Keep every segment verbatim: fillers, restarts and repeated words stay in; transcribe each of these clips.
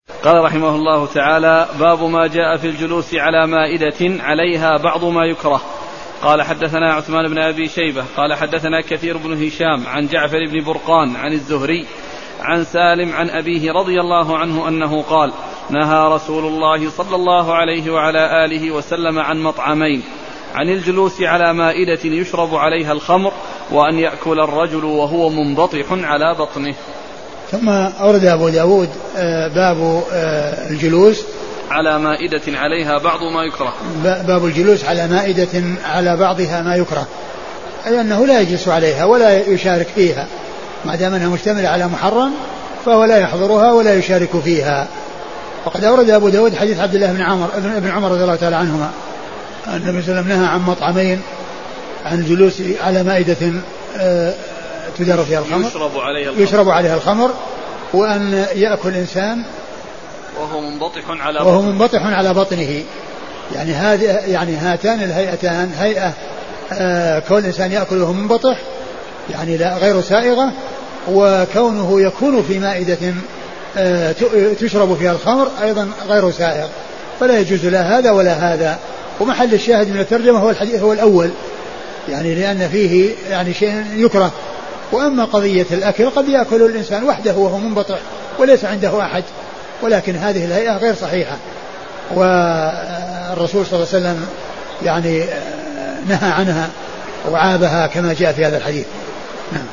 قال رحمه الله تعالى: باب ما جاء في الجلوس على مائدة عليها بعض ما يكره. قال حدثنا عثمان بن أبي شيبة قال حدثنا كثير بن هشام عن جعفر بن برقان عن الزهري عن سالم عن أبيه رضي الله عنه أنه قال: نهى رسول الله صلى الله عليه وعلى آله وسلم عن مطعمين: عن الجلوس على مائدة يشرب عليها الخمر، وأن يأكل الرجل وهو منبطح على بطنه. ثم أورد أبو داود باب الجلوس على مائدة عليها بعض ما يكره. باب الجلوس على مائدة على بعضها ما يكره، أي أنه لا يجلس عليها ولا يشارك فيها، ما دام أنها مشتملة على محرم فهو لا يحضرها ولا يشارك فيها. وقد أورد أبو داود حديث عبد الله بن عمر ابن عمر رضي الله تعالى عنهما أن النبي صلى الله عليه وسلم نهى عن مطعمين: عن الجلوس على مائدة تدار فيها الخمر يشرب عليها الخمر, يشرب عليها الخمر وأن يأكل إنسان وهو منبطح على وهو منبطح على بطنه. يعني هذه يعني هاتان الهيئتان، هيئة آه كون الإنسان يأكل وهو منبطح يعني لا غير سائغة، وكونه يكون في مائدة آه تشرب فيها الخمر أيضا غير سائغ، فلا يجوز لا هذا ولا هذا. ومحل الشاهد من الترجمة هو الحديث هو الأول، يعني لأن فيه يعني شيء يكره. وأما قضية الأكل قد يأكل الإنسان وحده وهو منبطح وليس عنده أحد، ولكن هذه الهيئة غير صحيحة، والرسول صلى الله عليه وسلم يعني نهى عنها وعابها كما جاء في هذا الحديث. نعم.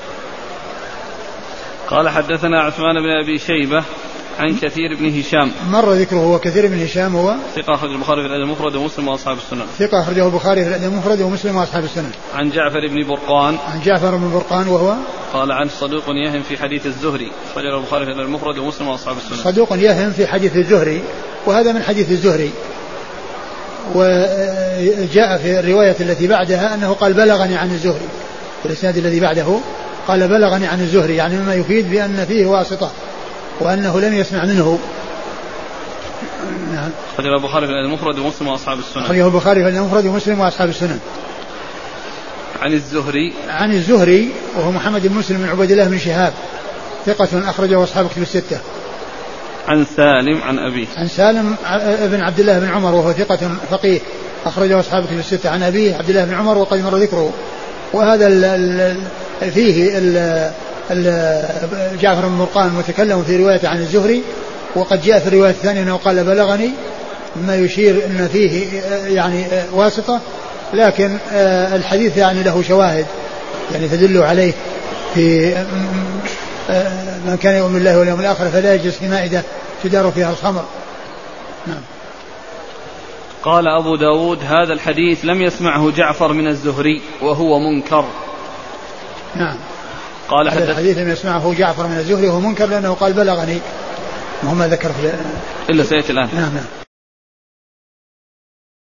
قال حدثنا عثمان بن أبي شيبة عن كثير بن هشام، مر ذكره. وكثير بن هشام هو ثقة أخرجه البخاري في الأدب المفرد ومسلم وأصحاب السنن. ثقة أخرجه البخاري في الأدب المفرد ومسلم وأصحاب السنن. عن جعفر بن برقان عن جعفر بن برقان وهو قال: عن صدوق يهم في حديث الزهري، أخرجه البخاري في الأدب المفرد ومسلم وأصحاب السنن. صدوق يهم في حديث الزهري، وهذا من حديث الزهري. وجاء في الرواية التي بعدها أنه قال: بلغني عن الزهري. في الإسناد الذي بعده قال: بلغني عن الزهري، يعني مما يفيد بأن فيه واسطة وأنه لم يسمع منه. نعم. أخرجه البخاري في الأدب المفرد ومسلم وأصحاب السنن. أخرجه البخاري في الأدب المفرد ومسلم وأصحاب السنن. عن الزهري عن الزهري وهو محمد بن مسلم بن عبيد الله بن شهاب، ثقة أخرجه أصحاب كتب الستة. عن سالم عن أبيه عن سالم بن عبد الله بن عمر وهو ثقة فقيه أخرجه أصحاب كتب الستة. عن أبيه عبد الله بن عمر وقد مر ذكره. وهذا ال ال فيه ال ال جعفر بن برقان متكلم في رواية عن الزهري، وقد جاء في الرواية الثانية أنه قال: بلغني، ما يشير أن فيه يعني واسطة، لكن الحديث يعني له شواهد يعني تدل عليه في من كان يؤمن بالله واليوم الآخر فلا يجلس في مائدة تدار فيها الخمر. نعم. قال أبو داود: هذا الحديث لم يسمعه جعفر من الزهري وهو منكر. نعم. قال هذا الحديث لم يسمعه جعفر من الزهري وهو منكر، لأنه قال: بلغني، وهو ما ذكر في إلا سيأتي الآن. نعم نعم.